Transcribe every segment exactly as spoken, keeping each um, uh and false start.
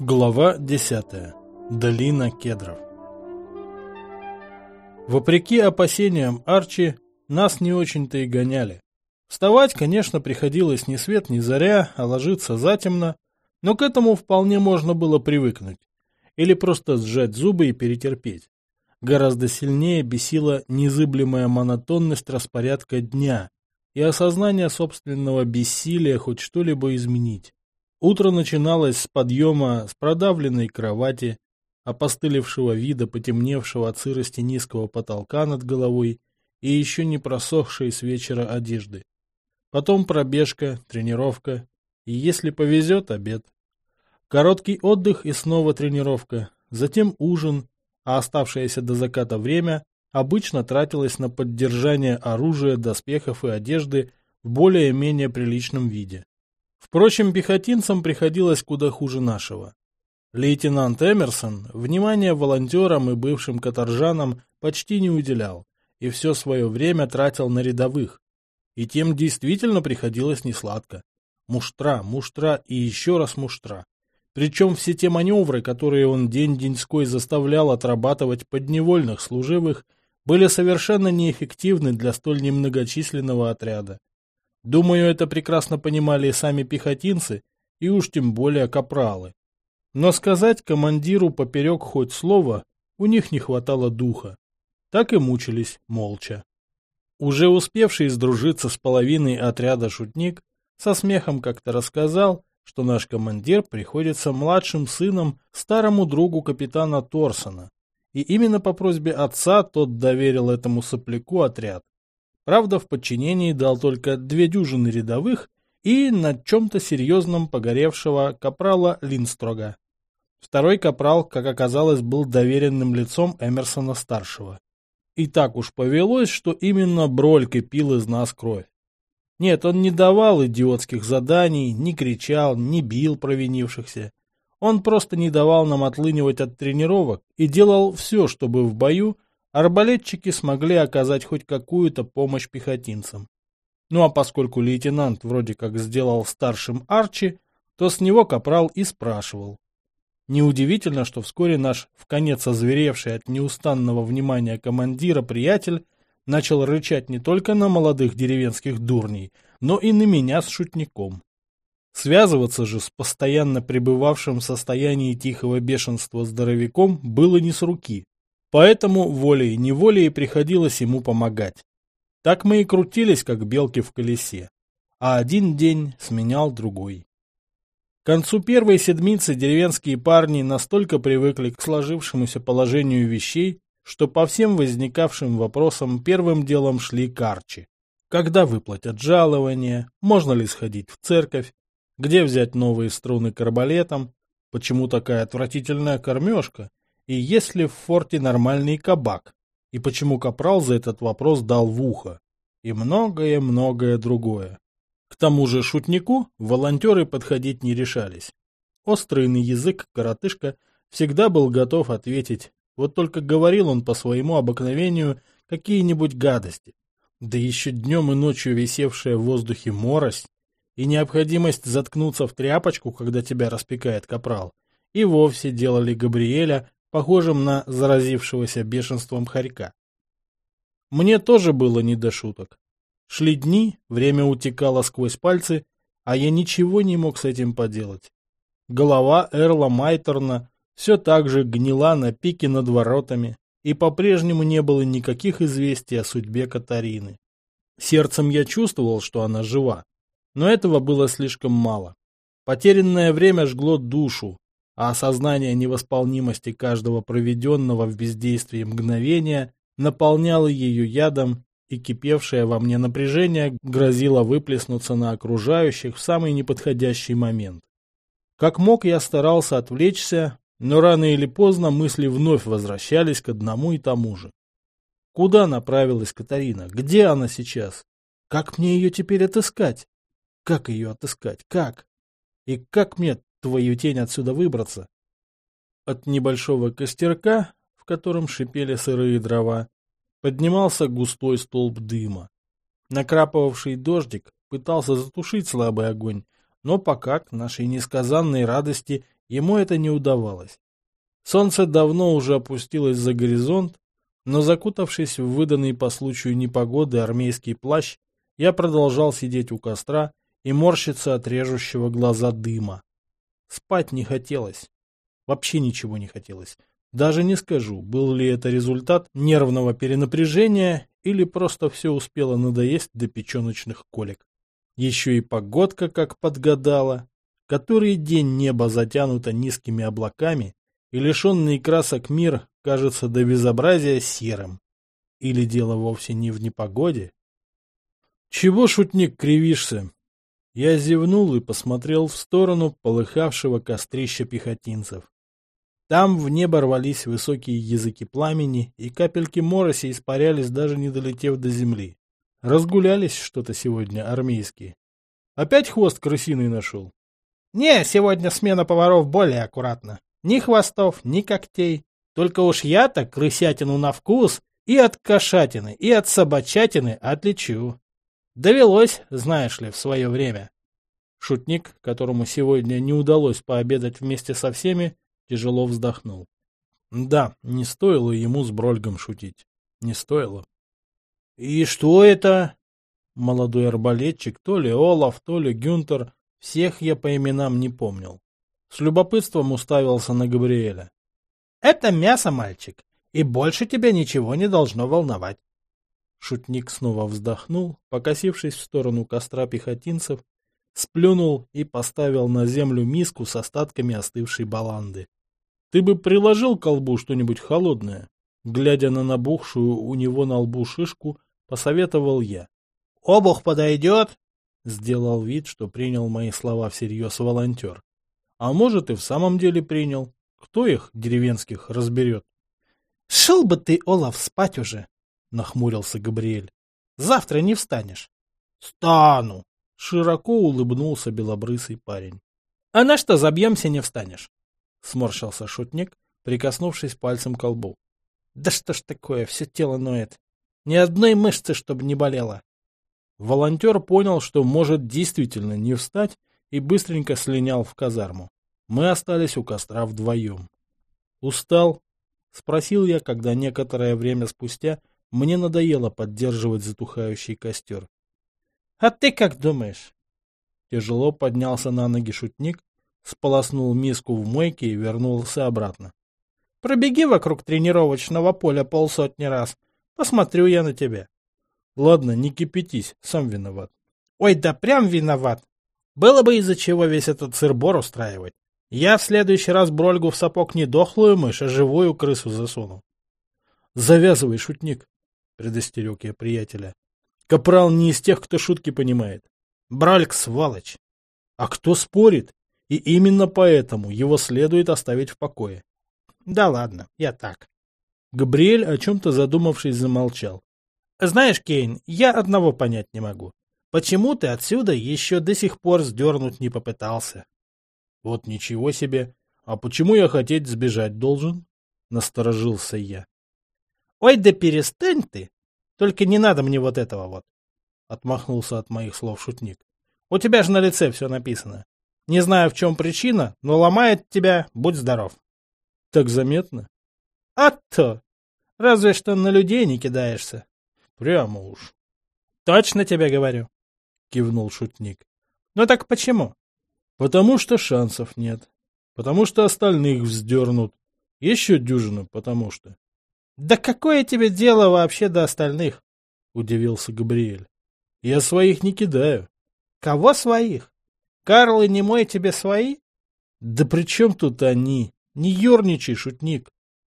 Глава десятая. Долина кедров. Вопреки опасениям Арчи, нас не очень-то и гоняли. Вставать, конечно, приходилось ни свет ни заря, а ложиться затемно, но к этому вполне можно было привыкнуть. Или просто сжать зубы и перетерпеть. Гораздо сильнее бесила незыблемая монотонность распорядка дня и осознание собственного бессилия хоть что-либо изменить. Утро начиналось с подъема с продавленной кровати, опостылевшего вида, потемневшего от сырости низкого потолка над головой и еще не просохшей с вечера одежды. Потом пробежка, тренировка и, если повезет, обед. Короткий отдых и снова тренировка, затем ужин, а оставшееся до заката время обычно тратилось на поддержание оружия, доспехов и одежды в более-менее приличном виде. Впрочем, пехотинцам приходилось куда хуже нашего. Лейтенант Эмерсон внимания волонтерам и бывшим каторжанам почти не уделял, и все свое время тратил на рядовых. И тем действительно приходилось несладко. Муштра, муштра и еще раз муштра. Причем все те маневры, которые он день-деньской заставлял отрабатывать подневольных служивых, были совершенно неэффективны для столь немногочисленного отряда. Думаю, это прекрасно понимали и сами пехотинцы, и уж тем более капралы. Но сказать командиру поперек хоть слова у них не хватало духа. Так и мучились молча. Уже успевший сдружиться с половиной отряда шутник со смехом как-то рассказал, что наш командир приходится младшим сыном старому другу капитана Торсона, и именно по просьбе отца тот доверил этому сопляку отряд. Правда, в подчинении дал только две дюжины рядовых и на чем-то серьезном погоревшего капрала Линстрога. Второй капрал, как оказалось, был доверенным лицом Эмерсона-старшего. И так уж повелось, что именно Бролька пил из нас кровь. Нет, он не давал идиотских заданий, не кричал, не бил провинившихся. Он просто не давал нам отлынивать от тренировок и делал все, чтобы в бою арбалетчики смогли оказать хоть какую-то помощь пехотинцам. Ну а поскольку лейтенант вроде как сделал старшим Арчи, то с него капрал и спрашивал. Неудивительно, что вскоре наш вконец озверевший от неустанного внимания командира приятель начал рычать не только на молодых деревенских дурней, но и на меня с шутником. Связываться же с постоянно пребывавшим в состоянии тихого бешенства здоровяком было не с руки. Поэтому волей-неволей приходилось ему помогать. Так мы и крутились, как белки в колесе, а один день сменял другой. К концу первой седмицы деревенские парни настолько привыкли к сложившемуся положению вещей, что по всем возникавшим вопросам первым делом шли к Арчи. Когда выплатят жалование, можно ли сходить в церковь, где взять новые струны к арбалетам, почему такая отвратительная кормежка, и есть ли в форте нормальный кабак, и почему капрал за этот вопрос дал в ухо, и многое-многое другое. К тому же шутнику волонтеры подходить не решались. Острый на язык коротышка всегда был готов ответить, вот только говорил он по своему обыкновению какие-нибудь гадости, да еще днем и ночью висевшая в воздухе морось и необходимость заткнуться в тряпочку, когда тебя распекает капрал, и вовсе делали Габриэля похожим на заразившегося бешенством хорька. Мне тоже было не до шуток. Шли дни, время утекало сквозь пальцы, а я ничего не мог с этим поделать. Голова Эрла Майторна все так же гнила на пике над воротами, и по-прежнему не было никаких известий о судьбе Катарины. Сердцем я чувствовал, что она жива, но этого было слишком мало. Потерянное время жгло душу, а осознание невосполнимости каждого проведенного в бездействии мгновения наполняло ее ядом, и кипевшее во мне напряжение грозило выплеснуться на окружающих в самый неподходящий момент. Как мог, я старался отвлечься, но рано или поздно мысли вновь возвращались к одному и тому же. Куда направилась Катарина? Где она сейчас? Как мне ее теперь отыскать? Как ее отыскать? Как? И как мне, твою тень, отсюда выбраться? От небольшого костерка, в котором шипели сырые дрова, поднимался густой столб дыма. Накрапывавший дождик пытался затушить слабый огонь, но пока, к нашей несказанной радости, Ему это не удавалось. Солнце давно уже опустилось за горизонт, но, закутавшись в выданный по случаю непогоды армейский плащ, я продолжал сидеть у костра и морщиться от режущего глаза дыма. Спать не хотелось. Вообще ничего не хотелось. Даже не скажу, был ли это результат нервного перенапряжения или просто все успело надоесть до печеночных колик. Еще и погодка как подгадала. Который день небо затянуто низкими облаками, и лишенный красок мир кажется до безобразия серым. Или дело вовсе не в непогоде? Чего, шутник, кривишься? Я зевнул и посмотрел в сторону полыхавшего кострища пехотинцев. Там в небо рвались высокие языки пламени, и капельки мороси испарялись, даже не долетев до земли. Разгулялись что-то сегодня армейские. Опять хвост крысиный нашел? Не, сегодня смена поваров более аккуратна. Ни хвостов, ни когтей. Только уж я-то крысятину на вкус и от кошатины, и от собачатины отличу. Довелось, знаешь ли, в свое время. Шутник, которому сегодня не удалось пообедать вместе со всеми, тяжело вздохнул. Да, не стоило ему с Брольгом шутить. Не стоило. — И что это? Молодой арбалетчик, то ли Олаф, то ли Гюнтер, всех я по именам не помнил. С любопытством уставился на Габриэля. — Это мясо, мальчик, и больше тебя ничего не должно волновать. Шутник снова вздохнул, покосившись в сторону костра пехотинцев, сплюнул и поставил на землю миску с остатками остывшей баланды. — Ты бы приложил к колбу что-нибудь холодное? Глядя на набухшую у него на лбу шишку, посоветовал я. — Обух подойдет? — сделал вид, что принял мои слова всерьез волонтер. А может, и в самом деле принял. Кто их, деревенских, разберет? — Шел бы ты, Олаф, спать уже, — нахмурился Габриэль. — Завтра не встанешь. — Стану! — широко улыбнулся белобрысый парень. — А на что забьемся, не встанешь? — сморщился шутник, прикоснувшись пальцем к лбу. — Да что ж такое, все тело ноет. Ни одной мышцы, чтобы не болело. Волонтер понял, что может действительно не встать, и быстренько слинял в казарму. Мы остались у костра вдвоем. «Устал?» — спросил я, когда некоторое время спустя мне надоело поддерживать затухающий костер. «А ты как думаешь?» Тяжело поднялся на ноги шутник, сполоснул миску в мойке и вернулся обратно. «Пробеги вокруг тренировочного поля полсотни раз. Посмотрю я на тебя». «Ладно, не кипятись, сам виноват». «Ой, да прям виноват. Было бы из-за чего весь этот сыр-бор устраивать. Я в следующий раз Брольгу в сапог не дохлую мышь, а живую крысу засуну». «Завязывай, шутник», — предостерег я приятеля. «Капрал не из тех, кто шутки понимает». «Брольг сволочь». «А кто спорит? И именно поэтому его следует оставить в покое». «Да ладно, я так». Габриэль, о чем-то задумавшись, замолчал. «Знаешь, Кейн, я одного понять не могу. Почему ты отсюда еще до сих пор сдернуть не попытался?» «Вот ничего себе! А почему я хотеть сбежать должен?» — насторожился я. «Ой, да перестань ты! Только не надо мне вот этого вот!» — отмахнулся от моих слов шутник. «У тебя же на лице все написано. Не знаю, в чем причина, но ломает тебя, будь здоров». «Так заметно?» «А то! Разве что на людей не кидаешься». «Прямо уж». «Точно тебе говорю», — кивнул шутник. «Ну так почему?» «Потому что шансов нет. Потому что остальных вздернут. Еще дюжина, потому что». «Да какое тебе дело вообще до остальных?» — удивился Габриэль. «Я своих не кидаю». «Кого своих? Карл и Немой тебе свои?» «Да при чем тут они? Не ерничай, шутник».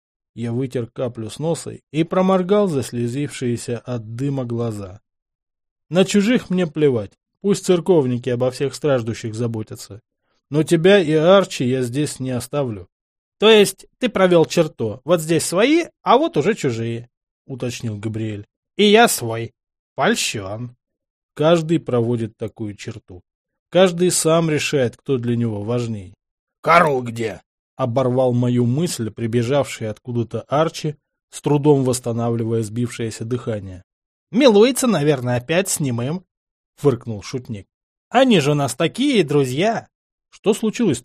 Я вытер каплю с носа и проморгал заслезившиеся от дыма глаза. «На чужих мне плевать. Пусть церковники обо всех страждущих заботятся. Но тебя и Арчи я здесь не оставлю». «То есть ты провел черту. Вот здесь свои, а вот уже чужие», — уточнил Габриэль. «И я свой. Польщен». Каждый проводит такую черту. Каждый сам решает, кто для него важней. «Карл где?» — оборвал мою мысль, прибежавший откуда-то Арчи, с трудом восстанавливая сбившееся дыхание. «Милуется, наверное, опять с немым», — фыркнул шутник. «Они же у нас такие друзья!» «Что случилось-то?» —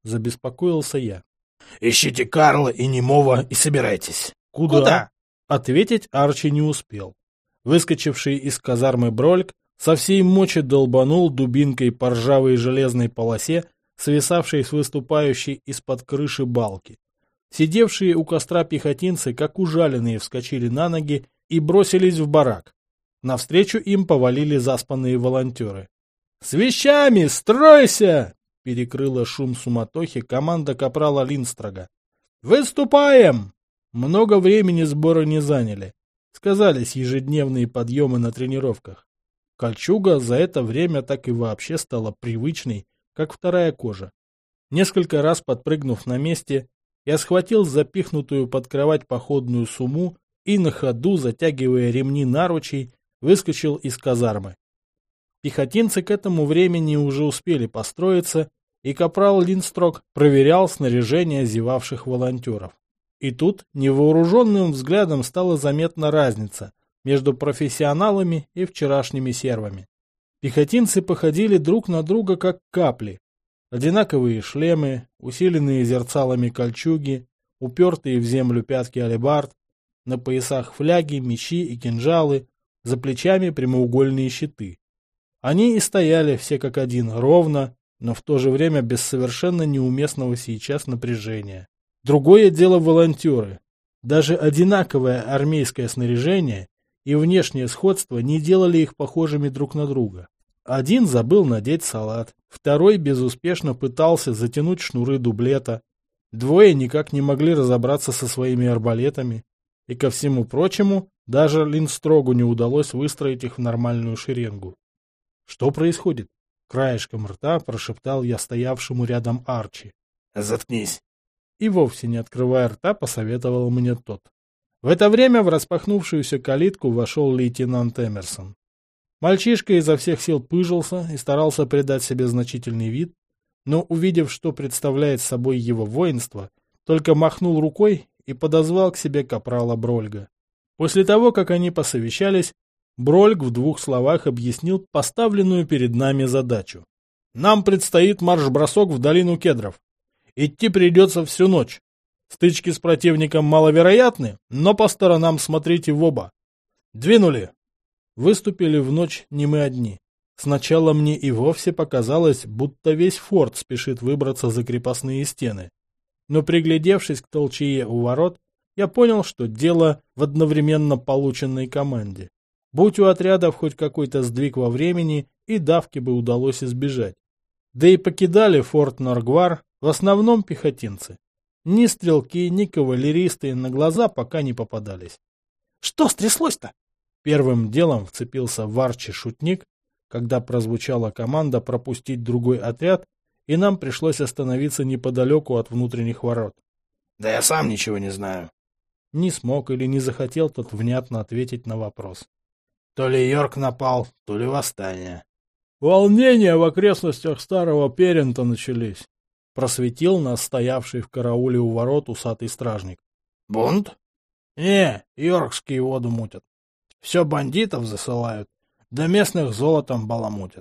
Забеспокоился я. Ищите Карла и Немова и собирайтесь. Куда? Куда? Ответить Арчи не успел. Выскочивший из казармы Брольк со всей мочи долбанул дубинкой по ржавой железной полосе, свисавшей с выступающей из-под крыши балки. Сидевшие у костра пехотинцы, как ужаленные, вскочили на ноги и бросились в барак. Навстречу им повалили заспанные волонтеры. «С вещами! Стройся!» — перекрыла шум суматохи команда капрала Линстрога. «Выступаем!» Много времени сборы не заняли. Сказались ежедневные подъемы на тренировках. Кольчуга за это время так и вообще стала привычной, как вторая кожа. Несколько раз подпрыгнув на месте, я схватил запихнутую под кровать походную сумму и на ходу, затягивая ремни наручей, выскочил из казармы. Пехотинцы к этому времени уже успели построиться, и капрал Линстрог проверял снаряжение зевавших волонтеров. И тут невооруженным взглядом стала заметна разница между профессионалами и вчерашними сервами. Пехотинцы походили друг на друга как капли. Одинаковые шлемы, усиленные зерцалами кольчуги, упертые в землю пятки алебард, на поясах фляги, мечи и кинжалы, за плечами прямоугольные щиты. Они и стояли все как один ровно, но в то же время без совершенно неуместного сейчас напряжения. Другое дело волонтеры. Даже одинаковое армейское снаряжение и внешнее сходство не делали их похожими друг на друга. Один забыл надеть салат, второй безуспешно пытался затянуть шнуры дублета, двое никак не могли разобраться со своими арбалетами, и, ко всему прочему, даже Линстрогу не удалось выстроить их в нормальную шеренгу. «Что происходит?» — краешком рта прошептал я стоявшему рядом Арчи. «Заткнись!» И вовсе не открывая рта, посоветовал мне тот. В это время в распахнувшуюся калитку вошел лейтенант Эмерсон. Мальчишка изо всех сил пыжился и старался придать себе значительный вид, но, увидев, что представляет собой его воинство, только махнул рукой и подозвал к себе капрала Брольга. После того, как они посовещались, Брольг в двух словах объяснил поставленную перед нами задачу. «Нам предстоит марш-бросок в долину кедров. Идти придется всю ночь. Стычки с противником маловероятны, но по сторонам смотрите в оба. Двинули!» Выступили в ночь не мы одни. Сначала мне и вовсе показалось, будто весь форт спешит выбраться за крепостные стены. Но приглядевшись к толчее у ворот, я понял, что дело в одновременно полученной команде. Будь у отрядов хоть какой-то сдвиг во времени, и давки бы удалось избежать. Да и покидали форт Норгвар в основном пехотинцы. Ни стрелки, ни кавалеристы на глаза пока не попадались. «Что стряслось-то?» Первым делом вцепился в Арчи шутник, когда прозвучала команда пропустить другой отряд, и нам пришлось остановиться неподалеку от внутренних ворот. «Да я сам ничего не знаю». Не смог или не захотел тот внятно ответить на вопрос. То ли Йорк напал, то ли восстание. «Волнения в окрестностях старого Перента начались», — просветил нас стоявший в карауле у ворот усатый стражник. «Бунт?» «Не, йоркские воду мутят. Все бандитов засылают, да местных золотом баламутят».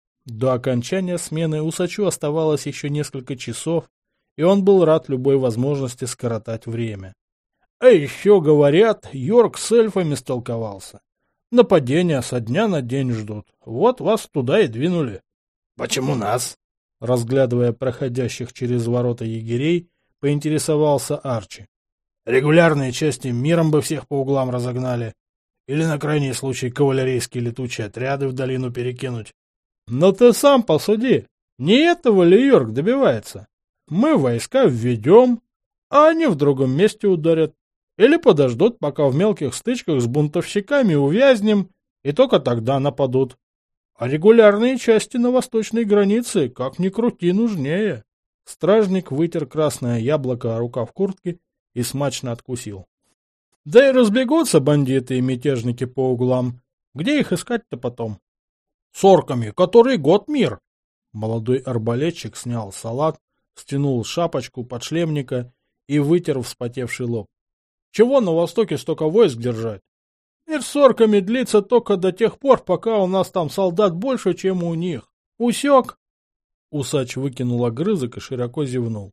До окончания смены усачу оставалось еще несколько часов, и он был рад любой возможности скоротать время. А еще, говорят, Йорк с эльфами столковался. Нападения со дня на день ждут. Вот вас туда и двинули. — Почему нас? — разглядывая проходящих через ворота егерей, поинтересовался Арчи. — Регулярные части миром бы всех по углам разогнали. Или на крайний случай кавалерийские летучие отряды в долину перекинуть. — Но ты сам посуди. Не этого ли Йорк добивается? Мы войска введем, а они в другом месте ударят. Или подождут, пока в мелких стычках с бунтовщиками увязнем, и только тогда нападут. А регулярные части на восточной границе, как ни крути, нужнее. Стражник вытер красное яблоко о рукав куртки и смачно откусил. Да и разбегутся бандиты и мятежники по углам. Где их искать-то потом? С орками, который год мир. Молодой арбалетчик снял салат, стянул шапочку подшлемника и вытер вспотевший лоб. Чего на востоке столько войск держать? Мир с орками длится только до тех пор, пока у нас там солдат больше, чем у них. Усек? Усач выкинул огрызок и широко зевнул.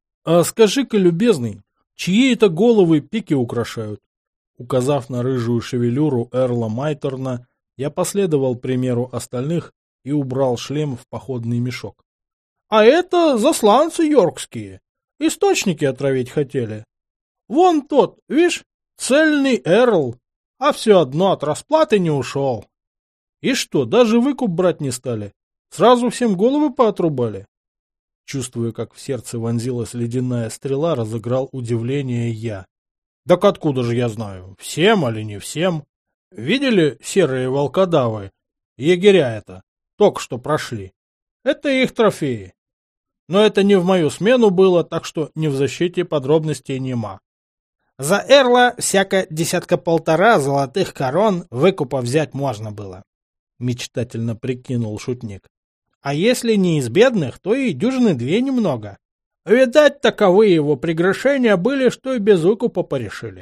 А скажи-ка, любезный, чьи это головы пики украшают? Указав на рыжую шевелюру Эрла Майторна, я последовал примеру остальных и убрал шлем в походный мешок. — А это засланцы йоркские. Источники отравить хотели. Вон тот, видишь, цельный Эрл, а все одно от расплаты не ушел. И что, даже выкуп брать не стали? Сразу всем головы поотрубали? Чувствуя, как в сердце вонзилась ледяная стрела, разыграл удивление я. Так откуда же я знаю, всем или не всем? Видели серые волкодавы? Егеря это, только что прошли. Это их трофеи. Но это не в мою смену было, так что не в защите подробностей нема. За Эрла всяко десятка-полтора золотых корон выкупа взять можно было, мечтательно прикинул шутник. А если не из бедных, то и дюжины две немного. Видать, таковы его прегрешения были, что и без выкупа порешили.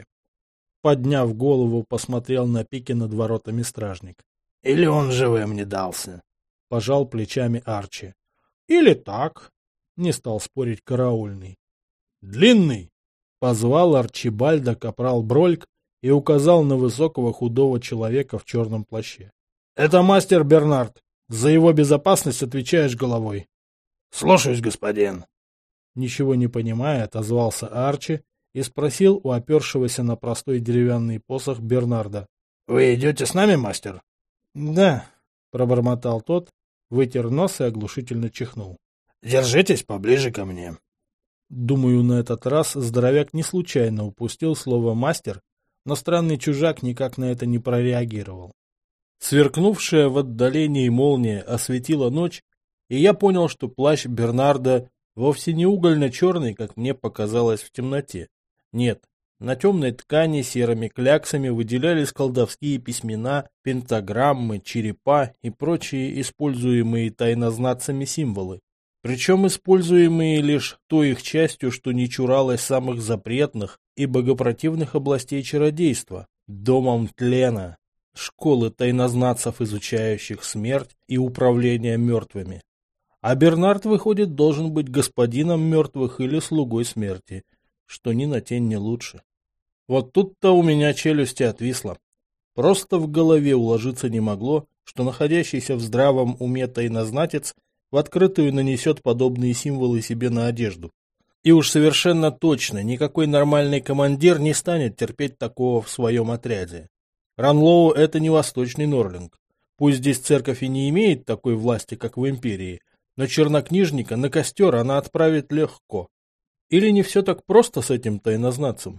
Подняв голову, посмотрел на пике над воротами стражник. — Или он живым не дался? — пожал плечами Арчи. — Или так, — не стал спорить караульный. — Длинный! — позвал Арчибальда капрал Брольк и указал на высокого худого человека в черном плаще. — Это мастер Бернард. За его безопасность отвечаешь головой. — Слушаюсь, господин. Ничего не понимая, отозвался Арчи и спросил у опершегося на простой деревянный посох Бернарда. — Вы идете с нами, мастер? — Да, — пробормотал тот, вытер нос и оглушительно чихнул. — Держитесь поближе ко мне. Думаю, на этот раз здоровяк не случайно упустил слово «мастер», но странный чужак никак на это не прореагировал. Сверкнувшая в отдалении молния осветила ночь, и я понял, что плащ Бернарда вовсе не угольно-черный, как мне показалось в темноте. Нет, на темной ткани серыми кляксами выделялись колдовские письмена, пентаграммы, черепа и прочие используемые тайнознатцами символы. Причем используемые лишь той их частью, что не чуралось самых запретных и богопротивных областей чародейства – домом тлена, школы тайнознатцев, изучающих смерть и управление мертвыми. А Бернард, выходит, должен быть господином мертвых или слугой смерти, что ни на тень не лучше. Вот тут-то у меня челюсти отвисла. Просто в голове уложиться не могло, что находящийся в здравом уме тайнознатец в открытую нанесет подобные символы себе на одежду. И уж совершенно точно никакой нормальный командир не станет терпеть такого в своем отряде. Ранлоу — это не восточный Норлинг. Пусть здесь церковь и не имеет такой власти, как в империи, но чернокнижника на костер она отправит легко. Или не все так просто с этим тайнознатцем?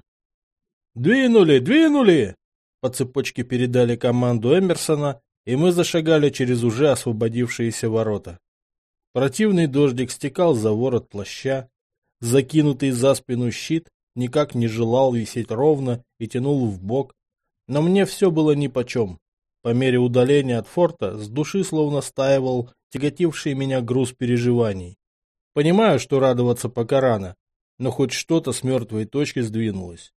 «Двинули, двинули!» По цепочке передали команду Эмерсона, и мы зашагали через уже освободившиеся ворота. Противный дождик стекал за ворот плаща, закинутый за спину щит никак не желал висеть ровно и тянул в бок, но мне все было нипочем. По мере удаления от форта с души словно стаивал тяготивший меня груз переживаний. Понимаю, что радоваться пока рано, но хоть что-то с мертвой точки сдвинулось.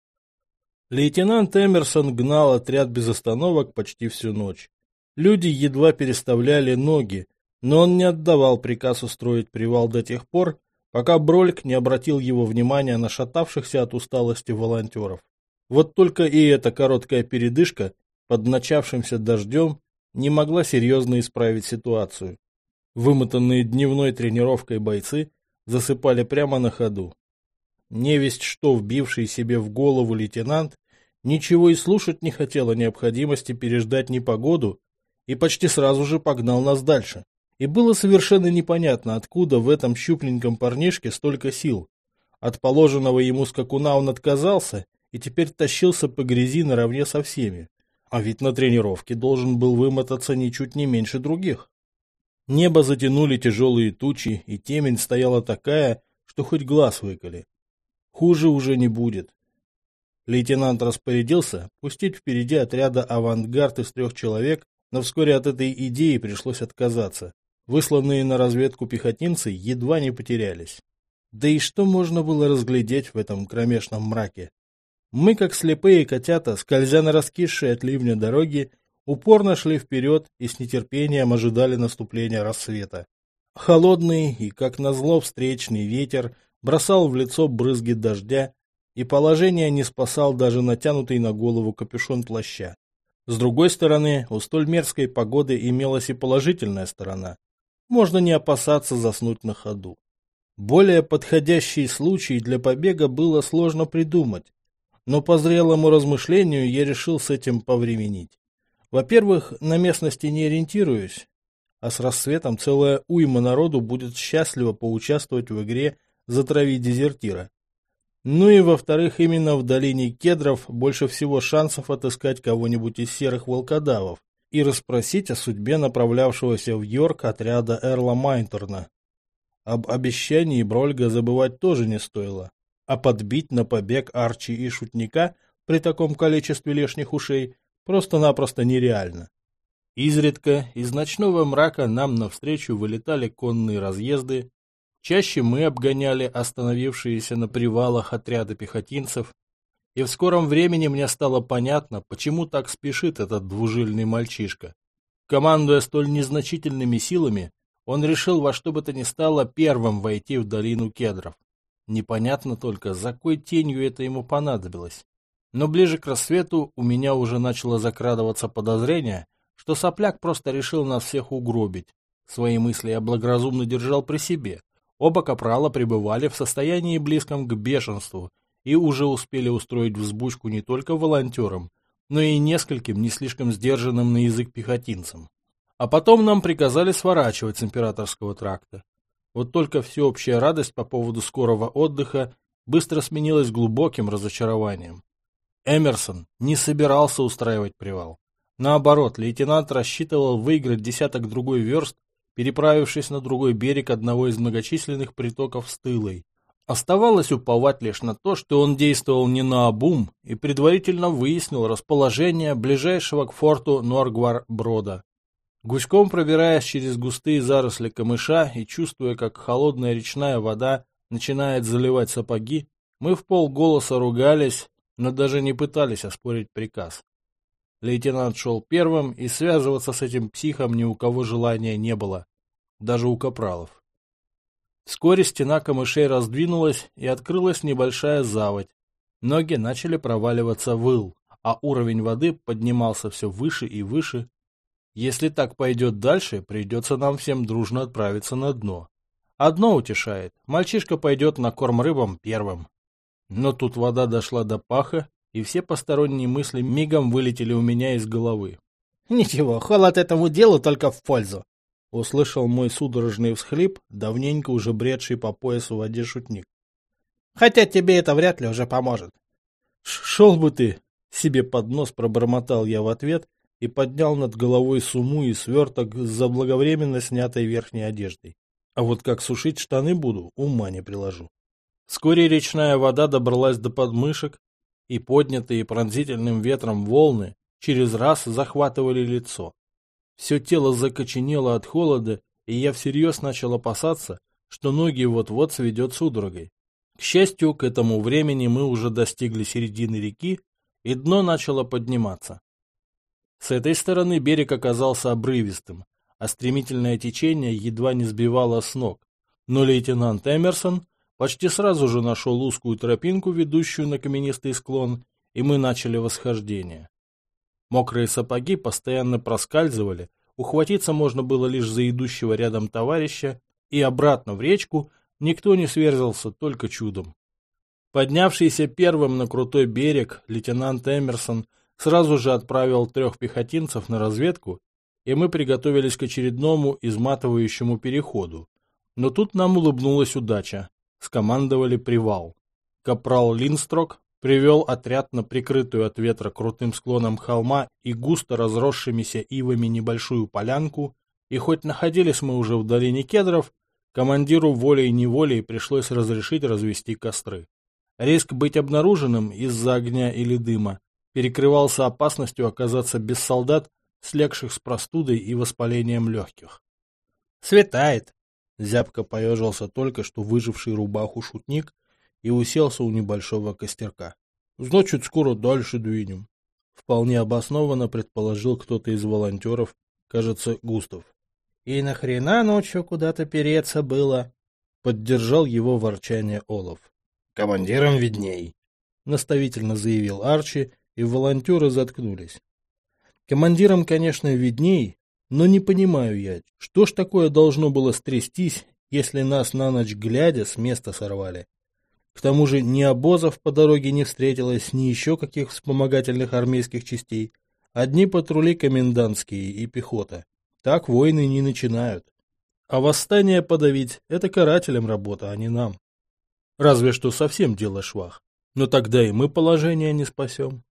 Лейтенант Эмерсон гнал отряд без остановок почти всю ночь. Люди едва переставляли ноги, но он не отдавал приказ устроить привал до тех пор, пока Брольк не обратил его внимания на шатавшихся от усталости волонтеров. Вот только и эта короткая передышка под начавшимся дождем не могла серьезно исправить ситуацию. Вымотанные дневной тренировкой бойцы засыпали прямо на ходу. Невесть что вбивший себе в голову лейтенант ничего и слушать не хотел о необходимости переждать непогоду и почти сразу же погнал нас дальше. И было совершенно непонятно, откуда в этом щупленьком парнишке столько сил. От положенного ему скакуна он отказался и теперь тащился по грязи наравне со всеми. А ведь на тренировке должен был вымотаться ничуть не меньше других. Небо затянули тяжелые тучи, и темень стояла такая, что хоть глаз выколи. Хуже уже не будет. Лейтенант распорядился пустить впереди отряда авангард из трех человек, но вскоре от этой идеи пришлось отказаться. Высланные на разведку пехотинцы едва не потерялись. Да и что можно было разглядеть в этом кромешном мраке? Мы, как слепые котята, скользя на раскисшей от ливня дороги, упорно шли вперед и с нетерпением ожидали наступления рассвета. Холодный и, как назло, встречный ветер бросал в лицо брызги дождя, и положение не спасал даже натянутый на голову капюшон плаща. С другой стороны, у столь мерзкой погоды имелась и положительная сторона. Можно не опасаться заснуть на ходу. Более подходящий случай для побега было сложно придумать, но по зрелому размышлению я решил с этим повременить. Во-первых, на местности не ориентируюсь, а с рассветом целая уйма народу будет счастливо поучаствовать в игре «Затрави дезертира». Ну и во-вторых, именно в долине кедров больше всего шансов отыскать кого-нибудь из серых волкодавов и расспросить о судьбе направлявшегося в Йорк отряда Эрла Майнторна. Об обещании Брольга забывать тоже не стоило, а подбить на побег Арчи и Шутника при таком количестве лишних ушей просто-напросто нереально. Изредка из ночного мрака нам навстречу вылетали конные разъезды, чаще мы обгоняли остановившиеся на привалах отряды пехотинцев, и в скором времени мне стало понятно, почему так спешит этот двужильный мальчишка. Командуя столь незначительными силами, он решил во что бы то ни стало первым войти в долину кедров. Непонятно только, за кой тенью это ему понадобилось. Но ближе к рассвету у меня уже начало закрадываться подозрение, что сопляк просто решил нас всех угробить. Свои мысли я благоразумно держал при себе. Оба капрала пребывали в состоянии близком к бешенству и уже успели устроить взбучку не только волонтерам, но и нескольким не слишком сдержанным на язык пехотинцам. А потом нам приказали сворачивать с императорского тракта. Вот только всеобщая радость по поводу скорого отдыха быстро сменилась глубоким разочарованием. Эмерсон не собирался устраивать привал. Наоборот, лейтенант рассчитывал выиграть десяток-другой верст, переправившись на другой берег одного из многочисленных притоков Стылой. Оставалось уповать лишь на то, что он действовал не наобум и предварительно выяснил расположение ближайшего к форту Норгвар брода. Гуськом пробираясь через густые заросли камыша и чувствуя, как холодная речная вода начинает заливать сапоги, мы в полголоса ругались, но даже не пытались оспорить приказ. Лейтенант шел первым, и связываться с этим психом ни у кого желания не было, даже у капралов. Вскоре стена камышей раздвинулась, и открылась небольшая заводь. Ноги начали проваливаться в ил, а уровень воды поднимался все выше и выше. Если так пойдет дальше, придется нам всем дружно отправиться на дно. Одно утешает, мальчишка пойдет на корм рыбам первым. Но тут вода дошла до паха, и все посторонние мысли мигом вылетели у меня из головы. «Ничего, холод этому делу только в пользу», — услышал мой судорожный всхлип, давненько уже бредший по поясу в воде Шутник. «Хотя тебе это вряд ли уже поможет». «Шел бы ты!» — себе под нос пробормотал я в ответ и поднял над головой сумму и сверток с заблаговременно снятой верхней одеждой. А вот как сушить штаны буду, ума не приложу. Вскоре речная вода добралась до подмышек, и поднятые пронзительным ветром волны через раз захватывали лицо. Все тело закоченело от холода, и я всерьез начал опасаться, что ноги вот-вот сведет судорогой. К счастью, к этому времени мы уже достигли середины реки, и дно начало подниматься. С этой стороны берег оказался обрывистым, а стремительное течение едва не сбивало с ног, но лейтенант Эмерсон почти сразу же нашел узкую тропинку, ведущую на каменистый склон, и мы начали восхождение. Мокрые сапоги постоянно проскальзывали, ухватиться можно было лишь за идущего рядом товарища, и обратно в речку никто не сверзился только чудом. Поднявшийся первым на крутой берег, лейтенант Эмерсон сразу же отправил трех пехотинцев на разведку, и мы приготовились к очередному изматывающему переходу. Но тут нам улыбнулась удача. Скомандовали привал. Капрал Линстрок привел отряд на прикрытую от ветра крутым склоном холма и густо разросшимися ивами небольшую полянку, и хоть находились мы уже в долине кедров, командиру волей-неволей пришлось разрешить развести костры. Риск быть обнаруженным из-за огня или дыма перекрывался опасностью оказаться без солдат, слегших с простудой и воспалением легких. «Светает!» Зябко поежился только что выживший рубаху Шутник и уселся у небольшого костерка. «Значит, скоро дальше двинем», — вполне обоснованно предположил кто-то из волонтеров, кажется, Густав. И нахрена ночью куда-то переться было? Поддержал его ворчание Олаф. Командирам видней, Наставительно заявил Арчи, и волонтеры заткнулись. Командирам, конечно, видней, но не понимаю я, что ж такое должно было стрястись, если нас на ночь глядя с места сорвали. К тому же ни обозов по дороге не встретилось, ни еще каких вспомогательных армейских частей. Одни патрули комендантские и пехота. Так войны не начинают. А восстание подавить — это карателям работа, а не нам. Разве что совсем дело швах. Но тогда и мы положение не спасем.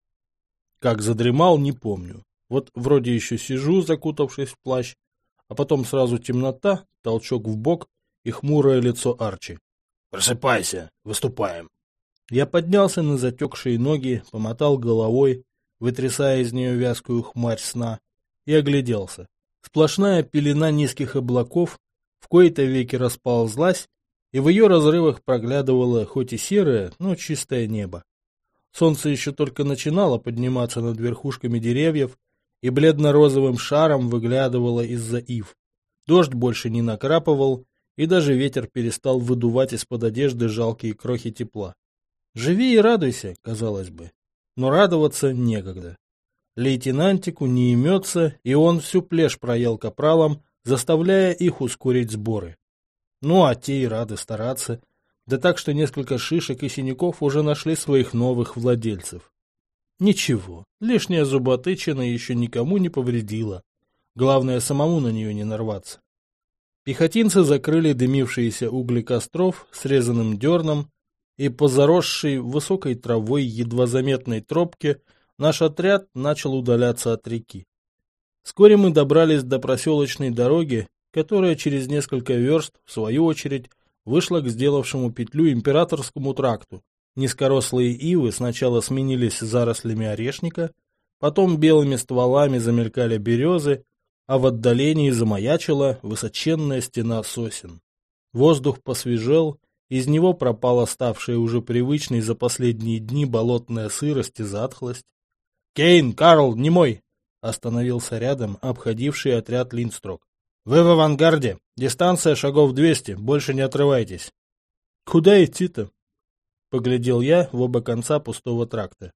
Как задремал, не помню. Вот вроде еще сижу, закутавшись в плащ, а потом сразу темнота, толчок в бок и хмурое лицо Арчи. Просыпайся, выступаем. Я поднялся на затекшие ноги, помотал головой, вытрясая из нее вязкую хмарь сна, и огляделся. Сплошная пелена низких облаков в кои-то веки расползлась, и в ее разрывах проглядывало хоть и серое, но чистое небо. Солнце еще только начинало подниматься над верхушками деревьев, и бледно-розовым шаром выглядывало из-за ив. Дождь больше не накрапывал, и даже ветер перестал выдувать из-под одежды жалкие крохи тепла. Живи и радуйся, казалось бы, но радоваться некогда. Лейтенантику не имется, и он всю плешь проел капралам, заставляя их ускорить сборы. Ну, а те и рады стараться, да так, что несколько шишек и синяков уже нашли своих новых владельцев. Ничего, лишняя зуботычина еще никому не повредила. Главное, самому на нее не нарваться. Пехотинцы закрыли дымившиеся угли костров срезанным дерном, и по заросшей высокой травой едва заметной тропке наш отряд начал удаляться от реки. Вскоре мы добрались до проселочной дороги, которая через несколько верст, в свою очередь, вышла к сделавшему петлю императорскому тракту. Низкорослые ивы сначала сменились зарослями орешника, потом белыми стволами замелькали березы, а в отдалении замаячила высоченная стена сосен. Воздух посвежел, из него пропала ставшая уже привычной за последние дни болотная сырость и затхлость. — Кейн, Карл, немой! — остановился рядом обходивший отряд Линдстрок. — Вы в авангарде, дистанция шагов двести, больше не отрывайтесь. — Куда идти-то? — поглядел я в оба конца пустого тракта.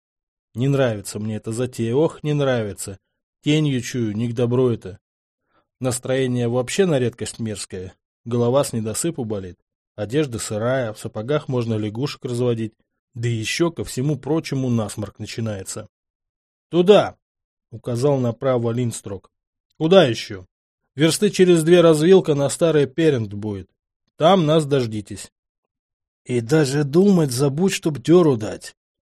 Не нравится мне эта затея, ох, не нравится. Тенью чую, не к добру это. Настроение вообще на редкость мерзкое. Голова с недосыпу болит. Одежда сырая, в сапогах можно лягушек разводить. Да и еще, ко всему прочему, насморк начинается. — Туда! — указал направо Линдстрок. — Куда еще? Версты через две развилка на старый Перент будет. Там нас дождитесь. — И даже думать забудь, чтоб дёру дать,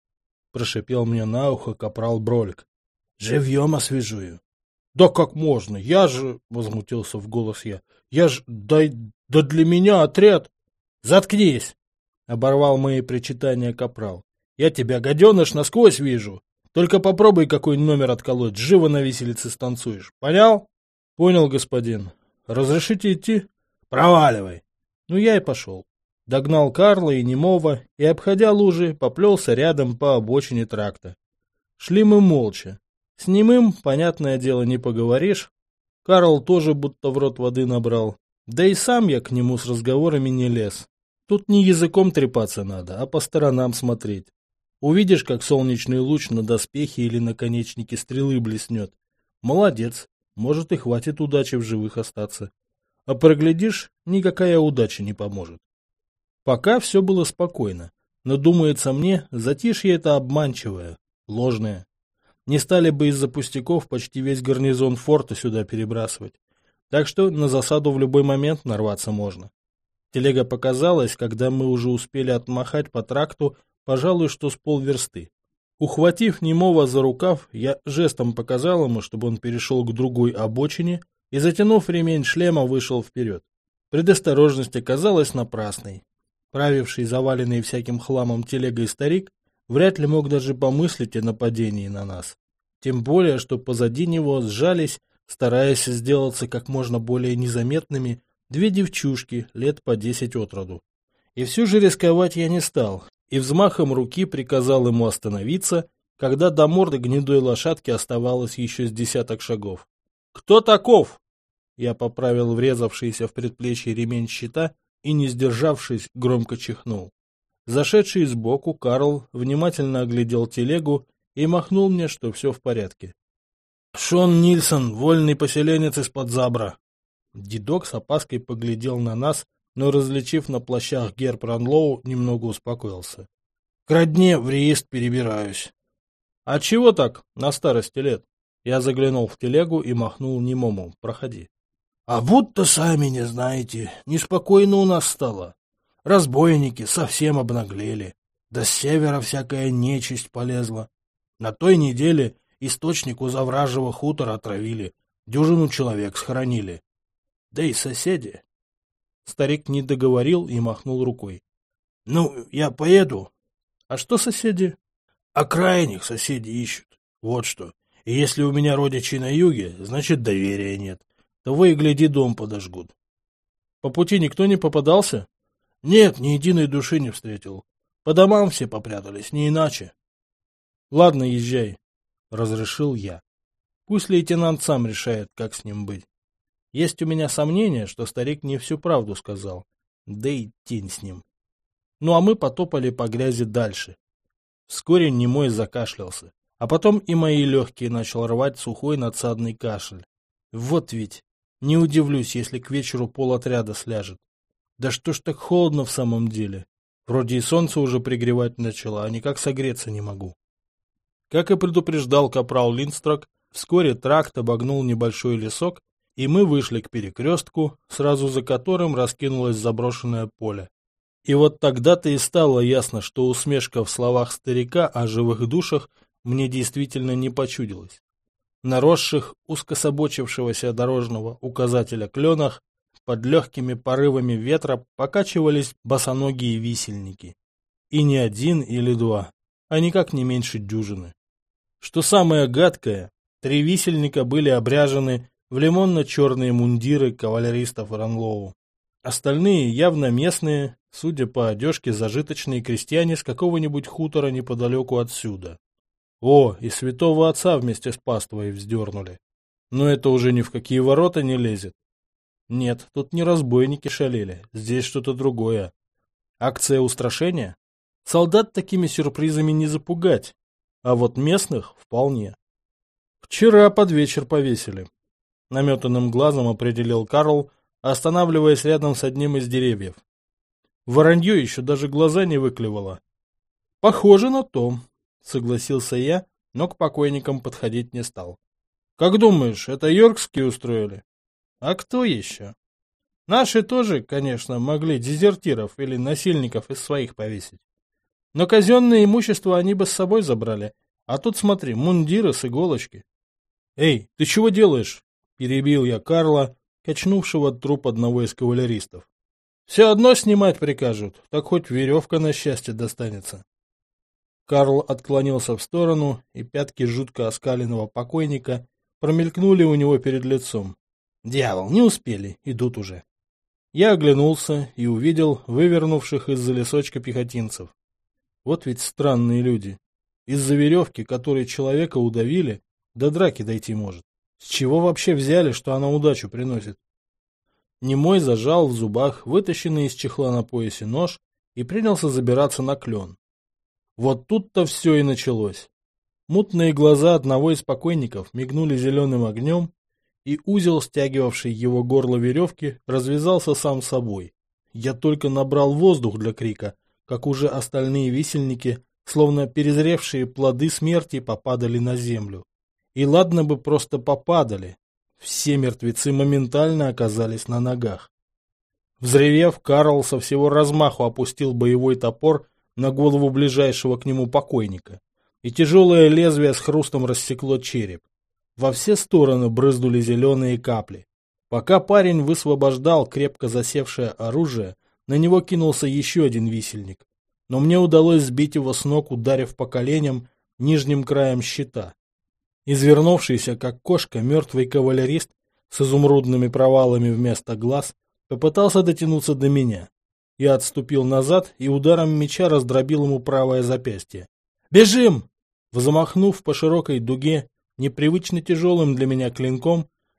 — прошипел мне на ухо капрал Брольк. — Живьем освежую. — Да как можно? Я же... — возмутился в голос я. — Я ж... Да, да для меня отряд... — Заткнись! — оборвал мои причитания капрал. — Я тебя, гаденыш, насквозь вижу. Только попробуй какой номер отколоть, живо на виселице станцуешь. Понял? — Понял, господин. Разрешите идти? — Проваливай. Ну, я и пошел. Догнал Карла и Немова и, обходя лужи, поплелся рядом по обочине тракта. Шли мы молча. С немым, понятное дело, не поговоришь. Карл тоже будто в рот воды набрал. Да и сам я к нему с разговорами не лез. Тут не языком трепаться надо, а по сторонам смотреть. Увидишь, как солнечный луч на доспехе или наконечнике стрелы блеснет. Молодец, может и хватит удачи в живых остаться. А проглядишь, никакая удача не поможет. Пока все было спокойно, но, думается мне, затишье это обманчивое, ложное. Не стали бы из-за пустяков почти весь гарнизон форта сюда перебрасывать. Так что на засаду в любой момент нарваться можно. Телега показалась, когда мы уже успели отмахать по тракту, пожалуй, что с полверсты. Ухватив Немова за рукав, я жестом показал ему, чтобы он перешел к другой обочине, и, затянув ремень шлема, вышел вперед. Предосторожность оказалась напрасной. Правивший заваленный всяким хламом телегой старик вряд ли мог даже помыслить о нападении на нас. Тем более, что позади него сжались, стараясь сделаться как можно более незаметными, две девчушки лет по десять от роду. И все же рисковать я не стал, и взмахом руки приказал ему остановиться, когда до морды гнедой лошадки оставалось еще с десяток шагов. — Кто таков? Я поправил врезавшийся в предплечье ремень щита и, не сдержавшись, громко чихнул. Зашедший сбоку Карл внимательно оглядел телегу и махнул мне, что все в порядке. — Шон Нильсон, вольный поселенец из-под Забра. Дедок с опаской поглядел на нас, но, различив на плащах герб Ранлоу, немного успокоился. — К родне в Риист перебираюсь. — А чего так, на старости лет? Я заглянул в телегу и махнул немому. Проходи. — А будто сами не знаете, неспокойно у нас стало. Разбойники совсем обнаглели. Да с севера всякая нечисть полезла. На той неделе источник у Завражьего хутора отравили, дюжину человек схоронили. Да и соседи. Старик не договорил и махнул рукой. — Ну, я поеду. — А что соседи? — Окраинных соседи ищут. Вот что. И если у меня родичи на юге, значит доверия нет. Того и гляди, дом подожгут. — По пути никто не попадался? — Нет, ни единой души не встретил. По домам все попрятались, не иначе. — Ладно, езжай, — разрешил я. Пусть лейтенант сам решает, как с ним быть. Есть у меня сомнение, что старик не всю правду сказал. Да и тень с ним. Ну а мы потопали по грязи дальше. Вскоре немой закашлялся, а потом и мои легкие начал рвать сухой надсадный кашель. Вот ведь, не удивлюсь, если к вечеру полотряда сляжет. Да что ж так холодно в самом деле? Вроде и солнце уже пригревать начало, а никак согреться не могу. Как и предупреждал капрал Линдстрок, вскоре тракт обогнул небольшой лесок, и мы вышли к перекрестку, сразу за которым раскинулось заброшенное поле. И вот тогда-то и стало ясно, что усмешка в словах старика о живых душах мне действительно не почудилась. На росших, узкособочившегося дорожного указателя кленах под легкими порывами ветра покачивались босоногие висельники. И не один или два, а никак не меньше дюжины. Что самое гадкое, три висельника были обряжены в лимонно-черные мундиры кавалеристов Ранлоу. Остальные явно местные, судя по одежке, зажиточные крестьяне с какого-нибудь хутора неподалеку отсюда. О, и святого отца вместе с паствой вздернули. Но это уже ни в какие ворота не лезет. Нет, тут не разбойники шалели, здесь что-то другое. Акция устрашения? Солдат такими сюрпризами не запугать, а вот местных вполне. Вчера под вечер повесили. Наметанным глазом определил Карл, останавливаясь рядом с одним из деревьев. Воронье еще даже глаза не выклевало. — Похоже на то, — согласился я, но к покойникам подходить не стал. — Как думаешь, это йоркские устроили? — А кто еще? Наши тоже, конечно, могли дезертиров или насильников из своих повесить. Но казенное имущество они бы с собой забрали, а тут, смотри, мундиры с иголочки. — Эй, ты чего делаешь? — перебил я Карла, качнувшего труп одного из кавалеристов. — Все одно снимать прикажут, так хоть веревка на счастье достанется. Карл отклонился в сторону, и пятки жутко оскаленного покойника промелькнули у него перед лицом. Дьявол, не успели, идут уже. Я оглянулся и увидел вывернувших из-за лесочка пехотинцев. Вот ведь странные люди. Из-за веревки, которой человека удавили, до драки дойти может. С чего вообще взяли, что она удачу приносит? Немой зажал в зубах вытащенный из чехла на поясе нож и принялся забираться на клен. Вот тут-то все и началось. Мутные глаза одного из покойников мигнули зеленым огнем, и узел, стягивавший его горло веревки, развязался сам собой. Я только набрал воздух для крика, как уже остальные висельники, словно перезревшие плоды смерти, попадали на землю. И ладно бы просто попадали. Все мертвецы моментально оказались на ногах. Взревев, Карл со всего размаху опустил боевой топор на голову ближайшего к нему покойника, и тяжелое лезвие с хрустом рассекло череп. Во все стороны брызнули зеленые капли. Пока парень высвобождал крепко засевшее оружие, на него кинулся еще один висельник, но мне удалось сбить его с ног, ударив по коленям нижним краем щита. Извернувшийся, как кошка, мертвый кавалерист с изумрудными провалами вместо глаз попытался дотянуться до меня. Я отступил назад и ударом меча раздробил ему правое запястье. «Бежим!» Взмахнув по широкой дуге непривычно тяжелым для меня клинком,